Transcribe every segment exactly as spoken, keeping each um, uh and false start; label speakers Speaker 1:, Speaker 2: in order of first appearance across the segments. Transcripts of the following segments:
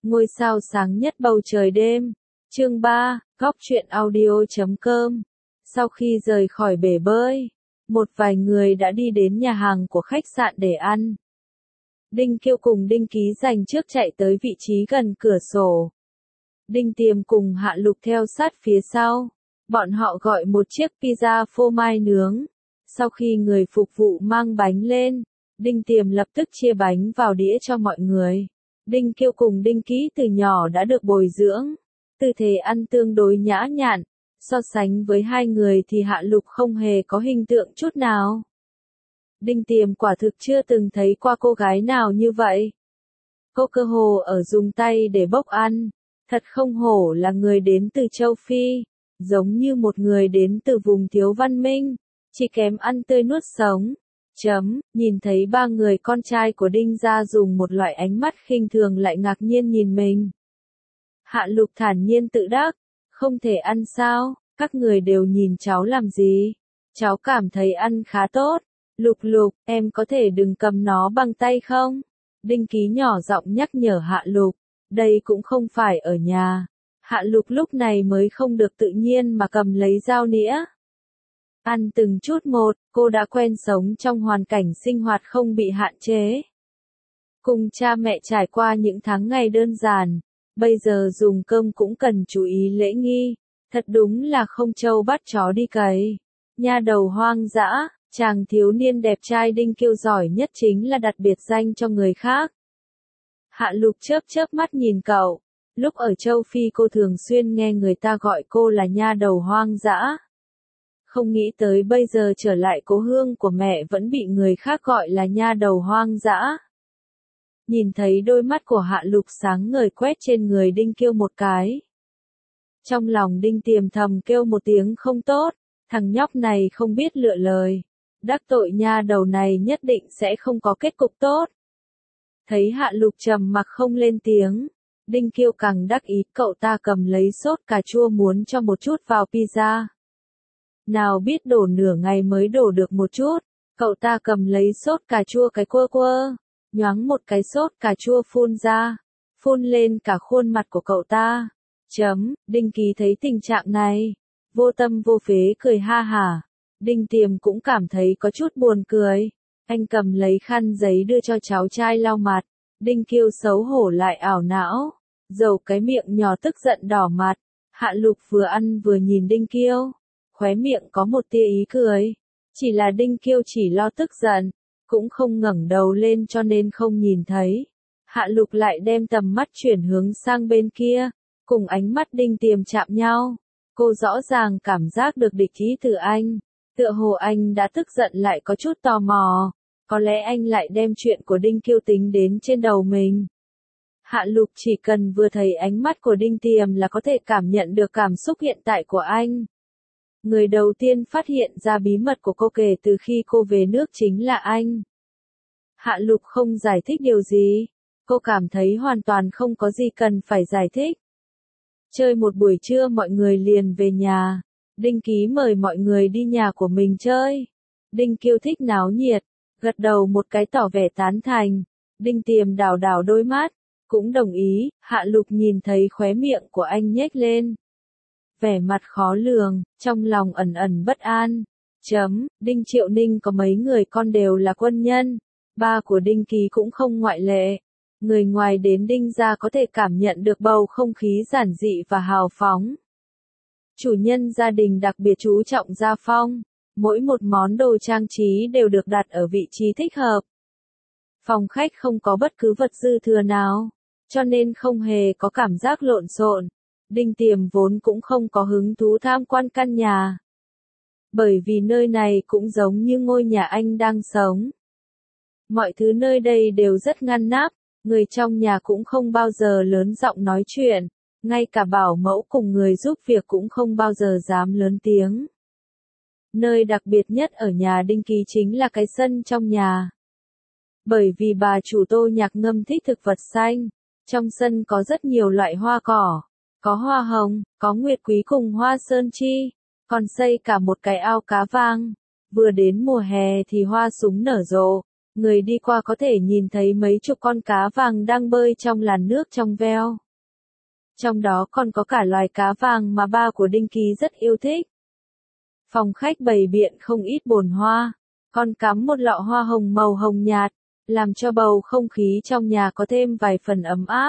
Speaker 1: Ngôi sao sáng nhất bầu trời đêm. Chương ba, góc truyện audio chấm com. Sau khi rời khỏi bể bơi, một vài người đã đi đến nhà hàng của khách sạn để ăn. Đinh Kiêu cùng Đinh Ký dành trước chạy tới vị trí gần cửa sổ. Đinh Tiềm cùng Hạ Lục theo sát phía sau. Bọn họ gọi một chiếc pizza phô mai nướng. Sau khi người phục vụ mang bánh lên, Đinh Tiềm lập tức chia bánh vào đĩa cho mọi người. Đinh Kiêu cùng Đinh Ký từ nhỏ đã được bồi dưỡng, tư thế ăn tương đối nhã nhặn, so sánh với hai người thì Hạ Lục không hề có hình tượng chút nào. Đinh Tiềm quả thực chưa từng thấy qua cô gái nào như vậy. Cô cơ hồ ở dùng tay để bốc ăn, thật không hổ là người đến từ châu Phi, giống như một người đến từ vùng thiếu văn minh, chỉ kém ăn tươi nuốt sống. Chấm, nhìn thấy ba người con trai của Đinh gia dùng một loại ánh mắt khinh thường lại ngạc nhiên nhìn mình. Hạ Lục thản nhiên tự đắc, không thể ăn sao, các người đều nhìn cháu làm gì, cháu cảm thấy ăn khá tốt. Lục Lục, em có thể đừng cầm nó bằng tay không? Đinh Ký nhỏ giọng nhắc nhở Hạ Lục, đây cũng không phải ở nhà. Hạ Lục lúc này mới không được tự nhiên mà cầm lấy dao nĩa. Ăn từng chút một, cô đã quen sống trong hoàn cảnh sinh hoạt không bị hạn chế. Cùng cha mẹ trải qua những tháng ngày đơn giản, bây giờ dùng cơm cũng cần chú ý lễ nghi, thật đúng là không trâu bắt chó đi cày. Nha đầu hoang dã, chàng thiếu niên đẹp trai Đinh Kiêu giỏi nhất chính là đặt biệt danh cho người khác. Hạ Lục chớp chớp mắt nhìn cậu, lúc ở châu Phi cô thường xuyên nghe người ta gọi cô là nha đầu hoang dã. Không nghĩ tới bây giờ trở lại cố hương của mẹ vẫn bị người khác gọi là nha đầu hoang dã. Nhìn thấy đôi mắt của Hạ Lục sáng ngời quét trên người Đinh Kiêu một cái. Trong lòng Đinh Tiềm thầm kêu một tiếng không tốt, thằng nhóc này không biết lựa lời. Đắc tội nha đầu này nhất định sẽ không có kết cục tốt. Thấy Hạ Lục trầm mặc không lên tiếng, Đinh Kiêu càng đắc ý, cậu ta cầm lấy sốt cà chua muốn cho một chút vào pizza. Nào biết đổ nửa ngày mới đổ được một chút, cậu ta cầm lấy sốt cà chua cái quơ quơ, nhoáng một cái sốt cà chua phun ra, phun lên cả khuôn mặt của cậu ta. Chấm, Đinh Ký thấy tình trạng này, vô tâm vô phế cười ha hả. Đinh Tiềm cũng cảm thấy có chút buồn cười. Anh cầm lấy khăn giấy đưa cho cháu trai lau mặt. Đinh Kiêu xấu hổ lại ảo não, dầu cái miệng nhỏ tức giận đỏ mặt. Hạ Lục vừa ăn vừa nhìn Đinh Kiêu, khóe miệng có một tia ý cười. Chỉ là Đinh Kiêu chỉ lo tức giận, cũng không ngẩng đầu lên cho nên không nhìn thấy. Hạ Lục lại đem tầm mắt chuyển hướng sang bên kia, cùng ánh mắt Đinh Tiềm chạm nhau. Cô rõ ràng cảm giác được địch ý từ anh. Tựa hồ anh đã tức giận lại có chút tò mò, có lẽ anh lại đem chuyện của Đinh Kiêu tính đến trên đầu mình. Hạ Lục chỉ cần vừa thấy ánh mắt của Đinh Tiềm là có thể cảm nhận được cảm xúc hiện tại của anh. Người đầu tiên phát hiện ra bí mật của cô kể từ khi cô về nước chính là anh. Hạ Lục không giải thích điều gì, cô cảm thấy hoàn toàn không có gì cần phải giải thích. Chơi một buổi trưa mọi người liền về nhà. Đinh Ký mời mọi người đi nhà của mình chơi. Đinh Kiêu thích náo nhiệt, gật đầu một cái tỏ vẻ tán thành. Đinh Tiềm đảo đảo đôi mắt, cũng đồng ý. Hạ Lục nhìn thấy khóe miệng của anh nhếch lên, vẻ mặt khó lường, trong lòng ẩn ẩn bất an. Chấm, Đinh Triệu Ninh có mấy người con đều là quân nhân, ba của Đinh Ký cũng không ngoại lệ. Người ngoài đến Đinh gia có thể cảm nhận được bầu không khí giản dị và hào phóng. Chủ nhân gia đình đặc biệt chú trọng gia phong, mỗi một món đồ trang trí đều được đặt ở vị trí thích hợp. Phòng khách không có bất cứ vật dư thừa nào, cho nên không hề có cảm giác lộn xộn. Đinh Tiềm vốn cũng không có hứng thú tham quan căn nhà, bởi vì nơi này cũng giống như ngôi nhà anh đang sống. Mọi thứ nơi đây đều rất ngăn nắp, người trong nhà cũng không bao giờ lớn giọng nói chuyện. Ngay cả bảo mẫu cùng người giúp việc cũng không bao giờ dám lớn tiếng. Nơi đặc biệt nhất ở nhà Đinh Ký chính là cái sân trong nhà. Bởi vì bà chủ Tô Nhạc Ngâm thích thực vật xanh, trong sân có rất nhiều loại hoa cỏ, có hoa hồng, có nguyệt quý cùng hoa sơn chi, còn xây cả một cái ao cá vàng. Vừa đến mùa hè thì hoa súng nở rộ, Người đi qua có thể nhìn thấy mấy chục con cá vàng đang bơi trong làn nước trong veo. Trong đó còn có cả loài cá vàng mà ba của Đinh Ký rất yêu thích. Phòng khách bày biện không ít bồn hoa, còn cắm một lọ hoa hồng màu hồng nhạt, làm cho bầu không khí trong nhà có thêm vài phần ấm áp.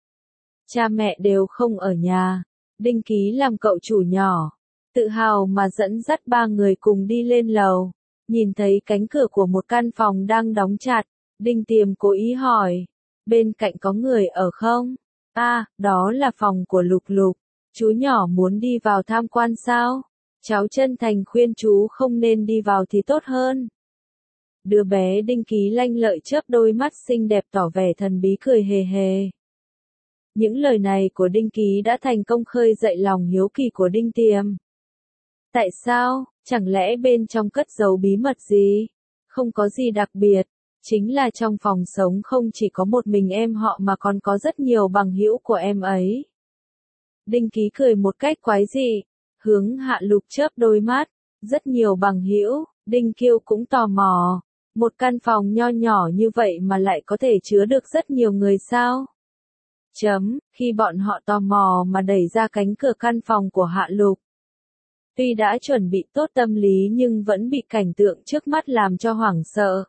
Speaker 1: Cha mẹ đều không ở nhà, Đinh Ký làm cậu chủ nhỏ, tự hào mà dẫn dắt ba người cùng đi lên lầu. Nhìn thấy cánh cửa của một căn phòng đang đóng chặt, Đinh Tiềm cố ý hỏi, bên cạnh có người ở không? À, đó là phòng của Lục Lục, chú nhỏ muốn đi vào tham quan sao? Cháu chân thành khuyên chú không nên đi vào thì tốt hơn. Đứa bé Đinh Ký lanh lợi chớp đôi mắt xinh đẹp tỏ vẻ thần bí cười hề hề. Những lời này của Đinh Ký đã thành công khơi dậy lòng hiếu kỳ của Đinh Tiềm. Tại sao, chẳng lẽ bên trong cất giấu bí mật gì? Không có gì đặc biệt, chính là trong phòng sống không chỉ có một mình em họ mà còn có rất nhiều bằng hữu của em ấy. Đinh Ký cười một cách quái dị, hướng Hạ Lục chớp đôi mắt, rất nhiều bằng hữu, Đinh Kiêu cũng tò mò. Một căn phòng nho nhỏ như vậy mà lại có thể chứa được rất nhiều người sao? Chấm, khi bọn họ tò mò mà đẩy ra cánh cửa căn phòng của Hạ Lục. Tuy đã chuẩn bị tốt tâm lý nhưng vẫn bị cảnh tượng trước mắt làm cho hoảng sợ.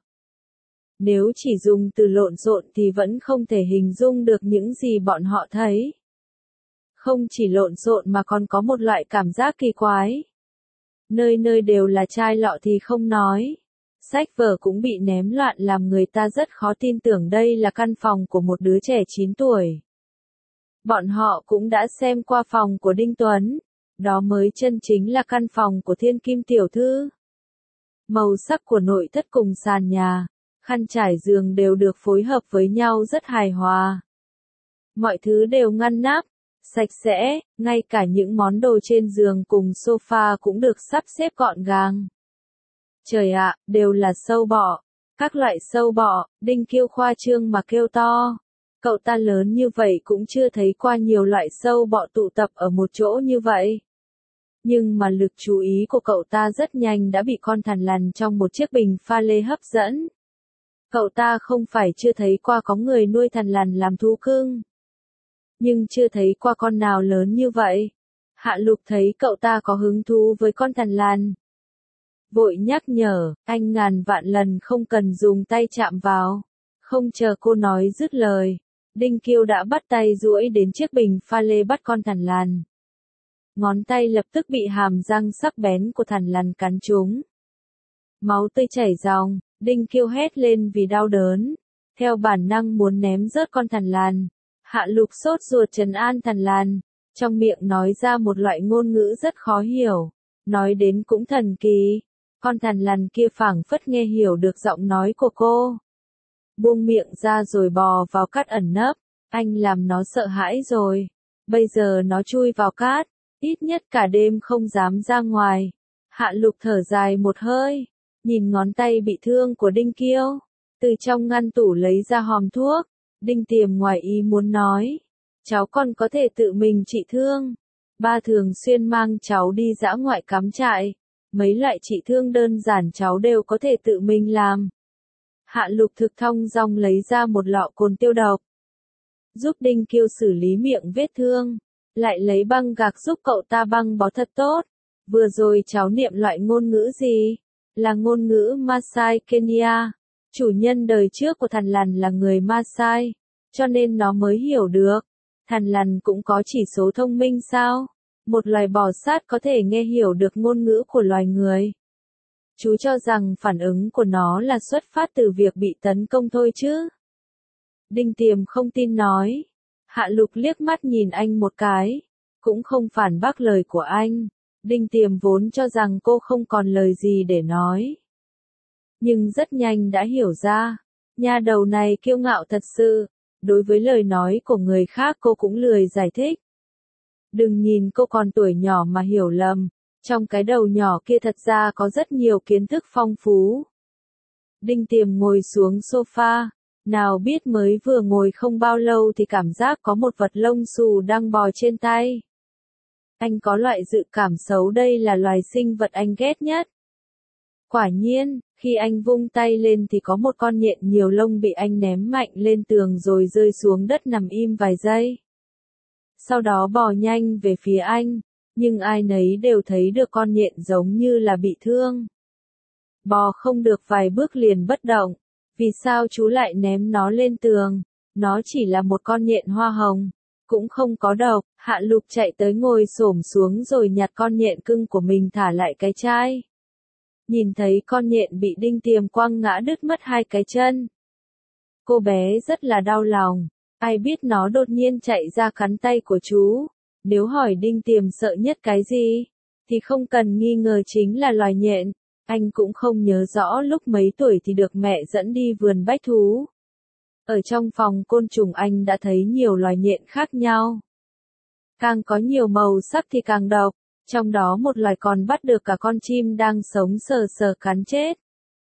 Speaker 1: Nếu chỉ dùng từ lộn xộn thì vẫn không thể hình dung được những gì bọn họ thấy. Không chỉ lộn xộn mà còn có một loại cảm giác kỳ quái. Nơi nơi đều là chai lọ thì không nói. Sách vở cũng bị ném loạn làm người ta rất khó tin tưởng đây là căn phòng của một đứa trẻ chín tuổi. Bọn họ cũng đã xem qua phòng của Đinh Tuấn. Đó mới chân chính là căn phòng của Thiên Kim tiểu thư. Màu sắc của nội thất cùng sàn nhà, khăn trải giường đều được phối hợp với nhau rất hài hòa. Mọi thứ đều ngăn nắp, sạch sẽ, ngay cả những món đồ trên giường cùng sofa cũng được sắp xếp gọn gàng. Trời ạ, đều là sâu bọ. Các loại sâu bọ, Đinh Kiêu khoa trương mà kêu to. Cậu ta lớn như vậy cũng chưa thấy qua nhiều loại sâu bọ tụ tập ở một chỗ như vậy. Nhưng mà lực chú ý của cậu ta rất nhanh đã bị con thằn lằn trong một chiếc bình pha lê hấp dẫn. Cậu ta không phải chưa thấy qua có người nuôi thằn lằn làm thú cưng. Nhưng chưa thấy qua con nào lớn như vậy. Hạ Lục thấy cậu ta có hứng thú với con thằn lằn. Vội nhắc nhở, anh ngàn vạn lần không cần dùng tay chạm vào. Không chờ cô nói dứt lời. Đinh Kiêu đã bắt tay duỗi đến chiếc bình pha lê bắt con thằn lằn. Ngón tay lập tức bị hàm răng sắc bén của thằn lằn cắn trúng. Máu tươi chảy ròng, Đinh Kiêu hét lên vì đau đớn. Theo bản năng muốn ném rớt con thằn lằn. Hạ Lục sốt ruột trấn an thằn lằn, trong miệng nói ra một loại ngôn ngữ rất khó hiểu. Nói đến cũng thần kỳ. Con thằn lằn kia phảng phất nghe hiểu được giọng nói của cô. Buông miệng ra rồi bò vào cát ẩn nấp. Anh làm nó sợ hãi rồi. Bây giờ nó chui vào cát. Ít nhất cả đêm không dám ra ngoài. Hạ Lục thở dài một hơi. Nhìn ngón tay bị thương của Đinh Kiêu. Từ trong ngăn tủ lấy ra hòm thuốc. Đinh Tiềm ngoài ý muốn nói. Cháu còn có thể tự mình trị thương. Ba thường xuyên mang cháu đi dã ngoại cắm trại. Mấy loại trị thương đơn giản cháu đều có thể tự mình làm. Hạ Lục thực thong dong lấy ra một lọ cồn tiêu độc. Giúp Đinh Kiêu xử lý miệng vết thương. Lại lấy băng gạc giúp cậu ta băng bó thật tốt. Vừa rồi cháu niệm loại ngôn ngữ gì? Là ngôn ngữ Maasai Kenya. Chủ nhân đời trước của thằn lằn là người Maasai. Cho nên nó mới hiểu được. Thằn lằn cũng có chỉ số thông minh sao? Một loài bò sát có thể nghe hiểu được ngôn ngữ của loài người. Chú cho rằng phản ứng của nó là xuất phát từ việc bị tấn công thôi chứ. Đinh Tiềm không tin nói. Hạ Lục liếc mắt nhìn anh một cái. Cũng không phản bác lời của anh. Đinh Tiềm vốn cho rằng cô không còn lời gì để nói. Nhưng rất nhanh đã hiểu ra. Nha đầu này kiêu ngạo thật sự. Đối với lời nói của người khác cô cũng lười giải thích. Đừng nhìn cô còn tuổi nhỏ mà hiểu lầm. Trong cái đầu nhỏ kia thật ra có rất nhiều kiến thức phong phú. Đinh Tiềm ngồi xuống sofa. Nào biết mới vừa ngồi không bao lâu thì cảm giác có một vật lông xù đang bò trên tay. Anh có loại dự cảm xấu đây là loài sinh vật anh ghét nhất. Quả nhiên, Khi anh vung tay lên thì có một con nhện nhiều lông bị anh ném mạnh lên tường rồi rơi xuống đất nằm im vài giây. Sau đó bò nhanh về phía anh, nhưng ai nấy đều thấy được con nhện giống như là bị thương. Bò không được vài bước liền bất động. Vì sao chú lại ném nó lên tường? Nó chỉ là một con nhện hoa hồng, cũng không có độc. Hạ Lục chạy tới ngồi xổm xuống rồi nhặt con nhện cưng của mình thả lại cái chai. Nhìn thấy con nhện bị Đinh Tiềm quăng ngã đứt mất hai cái chân. Cô bé rất là đau lòng, ai biết nó đột nhiên chạy ra cắn tay của chú. Nếu hỏi Đinh Tiềm sợ nhất cái gì, thì không cần nghi ngờ chính là loài nhện. Anh cũng không nhớ rõ lúc mấy tuổi thì được mẹ dẫn đi vườn bách thú. Ở trong phòng côn trùng anh đã thấy nhiều loài nhện khác nhau. Càng có nhiều màu sắc thì càng độc, trong đó một loài còn bắt được cả con chim đang sống sờ sờ cắn chết.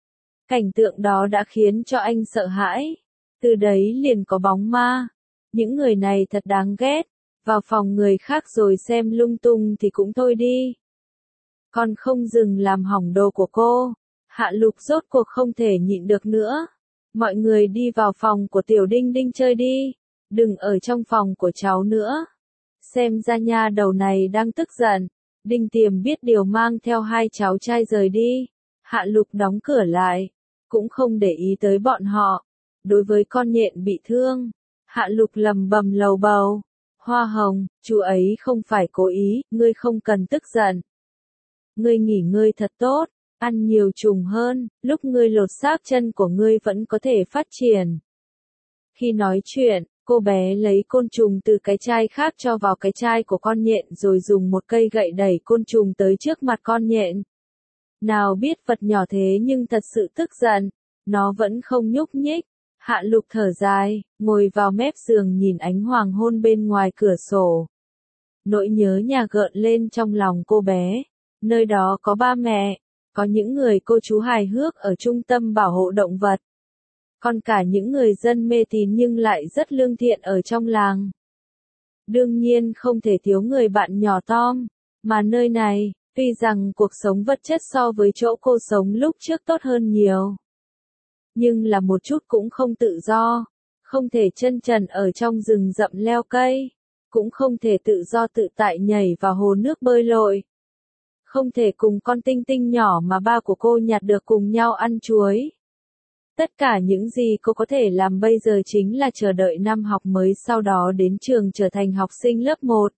Speaker 1: Cảnh tượng đó đã khiến cho anh sợ hãi. Từ đấy liền có bóng ma. Những người này thật đáng ghét, vào phòng người khác rồi xem lung tung thì cũng thôi đi. Con không dừng làm hỏng đồ của cô. Hạ Lục rốt cuộc không thể nhịn được nữa. Mọi người đi vào phòng của Tiểu Đinh Đinh chơi đi. Đừng ở trong phòng của cháu nữa. Xem ra nha đầu này đang tức giận. Đinh Tiềm biết điều mang theo hai cháu trai rời đi. Hạ Lục đóng cửa lại. Cũng không để ý tới bọn họ. Đối với con nhện bị thương, Hạ Lục lầm bầm lầu bầu. Hoa Hồng, chú ấy không phải cố ý, ngươi không cần tức giận. Ngươi nghỉ ngơi thật tốt, ăn nhiều trùng hơn, lúc ngươi lột xác chân của ngươi vẫn có thể phát triển. Khi nói chuyện, cô bé lấy côn trùng từ cái chai khác cho vào cái chai của con nhện rồi dùng một cây gậy đẩy côn trùng tới trước mặt con nhện. Nào biết vật nhỏ thế nhưng thật sự tức giận, nó vẫn không nhúc nhích. Hạ Lục thở dài, ngồi vào mép giường nhìn ánh hoàng hôn bên ngoài cửa sổ. Nỗi nhớ nhà gợn lên trong lòng cô bé. Nơi đó có ba mẹ, có những người cô chú hài hước ở trung tâm bảo hộ động vật. Còn cả những người dân mê tín nhưng lại rất lương thiện ở trong làng. Đương nhiên không thể thiếu người bạn nhỏ Tom, mà nơi này, tuy rằng cuộc sống vật chất so với chỗ cô sống lúc trước tốt hơn nhiều. Nhưng là một chút cũng không tự do, không thể chân trần ở trong rừng rậm leo cây, cũng không thể tự do tự tại nhảy vào hồ nước bơi lội. Không thể cùng con tinh tinh nhỏ mà ba của cô nhặt được cùng nhau ăn chuối. Tất cả những gì cô có thể làm bây giờ chính là chờ đợi năm học mới sau đó đến trường trở thành học sinh lớp một.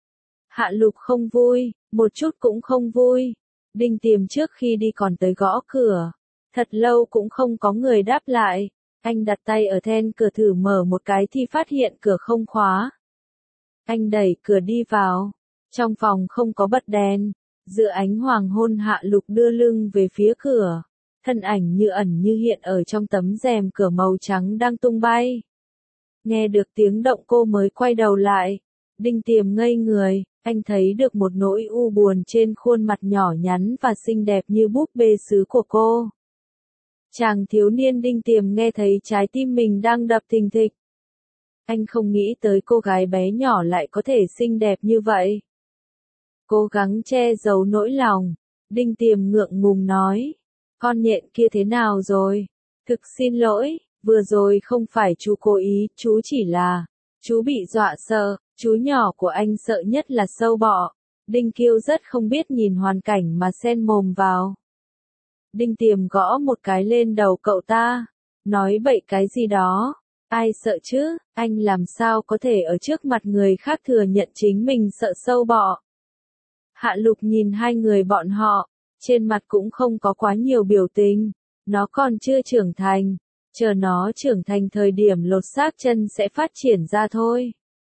Speaker 1: Hạ Lục không vui, một chút cũng không vui. Đinh Tiềm trước khi đi còn tới gõ cửa. Thật lâu cũng không có người đáp lại. Anh đặt tay ở then cửa thử mở một cái thì phát hiện cửa không khóa. Anh đẩy cửa đi vào. Trong phòng không có bật đèn. Giữa ánh hoàng hôn Hạ Lục đưa lưng về phía cửa. Thân ảnh như ẩn như hiện ở trong tấm rèm cửa màu trắng đang tung bay. Nghe được tiếng động cô mới quay đầu lại. Đinh Tiềm ngây người, anh thấy được một nỗi u buồn trên khuôn mặt nhỏ nhắn và xinh đẹp như búp bê sứ của cô. Chàng thiếu niên Đinh Tiềm nghe thấy trái tim mình đang đập thình thịch. Anh không nghĩ tới cô gái bé nhỏ lại có thể xinh đẹp như vậy. Cố gắng che giấu nỗi lòng, Đinh Tiềm ngượng ngùng nói. Con nhện kia thế nào rồi? Thực xin lỗi, vừa rồi không phải chú cố ý, chú chỉ là, chú bị dọa sợ, chú nhỏ của anh sợ nhất là sâu bọ. Đinh Kiêu rất không biết nhìn hoàn cảnh mà xen mồm vào. Đinh Tiềm gõ một cái lên đầu cậu ta, nói bậy cái gì đó, ai sợ chứ, anh làm sao có thể ở trước mặt người khác thừa nhận chính mình sợ sâu bọ. Hạ Lục nhìn hai người bọn họ, trên mặt cũng không có quá nhiều biểu tình, nó còn chưa trưởng thành, chờ nó trưởng thành thời điểm lột xác chân sẽ phát triển ra thôi.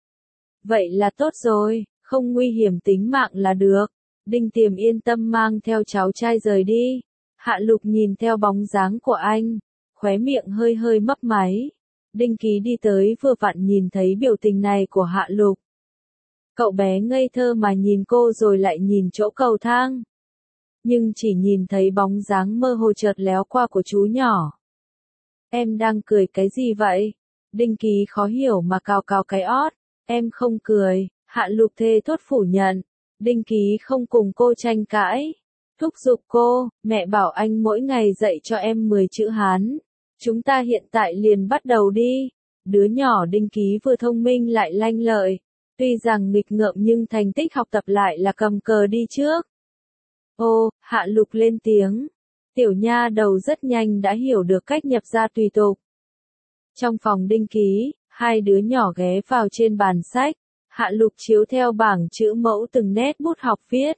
Speaker 1: Vậy là tốt rồi, không nguy hiểm tính mạng là được. Đinh Tiềm yên tâm mang theo cháu trai rời đi. Hạ Lục nhìn theo bóng dáng của anh, khóe miệng hơi hơi mấp máy. Đinh Ký đi tới vừa vặn nhìn thấy biểu tình này của Hạ Lục. Cậu bé ngây thơ mà nhìn cô rồi lại nhìn chỗ cầu thang. Nhưng chỉ nhìn thấy bóng dáng mơ hồ chợt léo qua của chú nhỏ. Em đang cười cái gì vậy? Đinh Ký khó hiểu mà cào cào cái ót. Em không cười, Hạ Lục thề thốt phủ nhận. Đinh Ký không cùng cô tranh cãi. thúc giục cô, mẹ bảo anh mỗi ngày dạy cho em mười chữ Hán. Chúng ta hiện tại liền bắt đầu đi. Đứa nhỏ Đinh Ký vừa thông minh lại lanh lợi. Tuy rằng nghịch ngợm nhưng thành tích học tập lại là cầm cờ đi trước. Ô, Hạ Lục lên tiếng. Tiểu nha đầu rất nhanh đã hiểu được cách nhập gia tùy tục. Trong phòng Đinh Ký, hai đứa nhỏ ghé vào trên bàn sách. Hạ Lục chiếu theo bảng chữ mẫu từng nét bút học viết.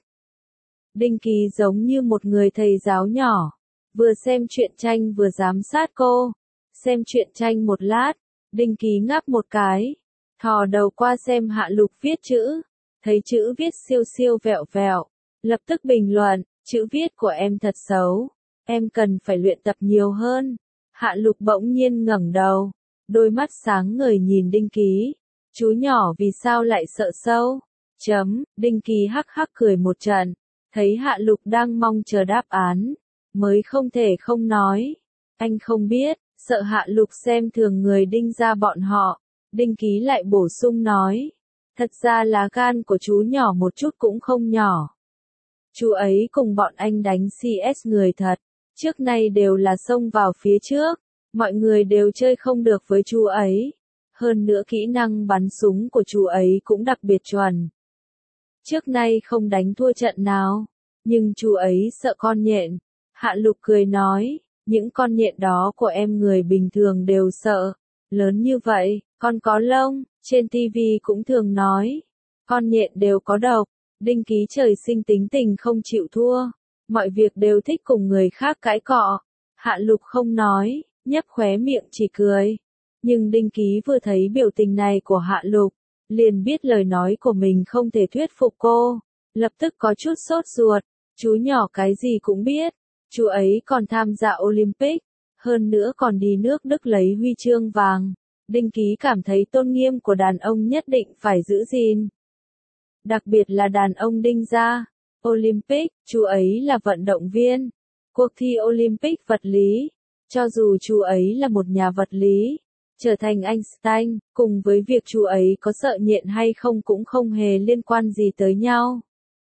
Speaker 1: Đinh Ký giống như một người thầy giáo nhỏ. Vừa xem truyện tranh vừa giám sát cô. Xem truyện tranh một lát, Đinh Ký ngáp một cái. Thò đầu qua xem Hạ Lục viết chữ. Thấy chữ viết siêu siêu vẹo vẹo. Lập tức bình luận, chữ viết của em thật xấu. Em cần phải luyện tập nhiều hơn. Hạ Lục bỗng nhiên ngẩng đầu. Đôi mắt sáng ngời nhìn Đinh Ký. Chú nhỏ vì sao lại sợ sâu? Chấm, Đinh Ký hắc hắc cười một trận. Thấy Hạ Lục đang mong chờ đáp án. Mới không thể không nói. Anh không biết, sợ Hạ Lục xem thường người Đinh gia bọn họ. Đinh Ký lại bổ sung nói. Thật ra lá gan của chú nhỏ một chút cũng không nhỏ. Chú ấy cùng bọn anh đánh xê ét người thật. Trước nay đều là xông vào phía trước. Mọi người đều chơi không được với chú ấy. Hơn nữa kỹ năng bắn súng của chú ấy cũng đặc biệt chuẩn. Trước nay không đánh thua trận nào. Nhưng chú ấy sợ con nhện. Hạ Lục cười nói. Những con nhện đó của em người bình thường đều sợ. Lớn như vậy, con có lông, trên tivi cũng thường nói. Con nhện đều có độc. Đinh Ký trời sinh tính tình không chịu thua. Mọi việc đều thích cùng người khác cãi cọ. Hạ Lục không nói, nhếch khóe miệng chỉ cười. Nhưng Đinh Ký vừa thấy biểu tình này của Hạ Lục, liền biết lời nói của mình không thể thuyết phục cô. Lập tức có chút sốt ruột. Chú nhỏ cái gì cũng biết. Chú ấy còn tham gia Olympic. Hơn nữa còn đi nước Đức lấy huy chương vàng. Đinh Ký cảm thấy tôn nghiêm của đàn ông nhất định phải giữ gìn. Đặc biệt là đàn ông Đinh gia. Olympic, chú ấy là vận động viên. Cuộc thi Olympic vật lý. Cho dù chú ấy là một nhà vật lý, trở thành Einstein, cùng với việc chú ấy có sợ nhện hay không cũng không hề liên quan gì tới nhau.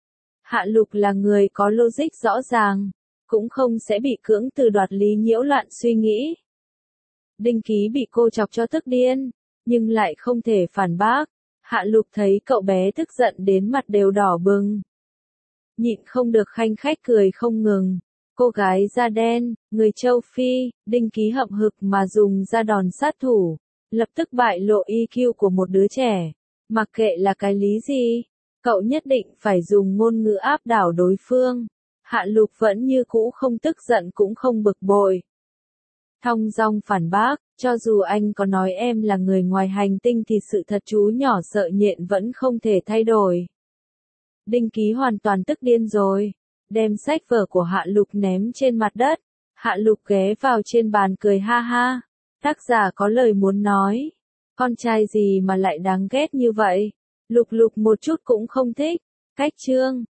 Speaker 1: Hạ Lục là người có logic rõ ràng, cũng không sẽ bị cưỡng từ đoạt lý nhiễu loạn suy nghĩ. Đinh Ký bị cô chọc cho tức điên, nhưng lại không thể phản bác. Hạ Lục thấy cậu bé tức giận đến mặt đều đỏ bừng. Nhịn không được khanh khách cười không ngừng. Cô gái da đen, người châu Phi, Đinh Ký hậm hực mà dùng ra đòn sát thủ. Lập tức bại lộ i kiu của một đứa trẻ. Mặc kệ là cái lý gì, cậu nhất định phải dùng ngôn ngữ áp đảo đối phương. Hạ Lục vẫn như cũ không tức giận cũng không bực bội. Thong dong phản bác, cho dù anh có nói em là người ngoài hành tinh thì sự thật chú nhỏ sợ nhện vẫn không thể thay đổi. Đinh Ký hoàn toàn tức điên rồi, đem sách vở của Hạ Lục ném trên mặt đất. Hạ Lục ghé vào trên bàn cười ha ha. Tác giả có lời muốn nói. Con trai gì mà lại đáng ghét như vậy? Lục Lục một chút cũng không thích. Cách chương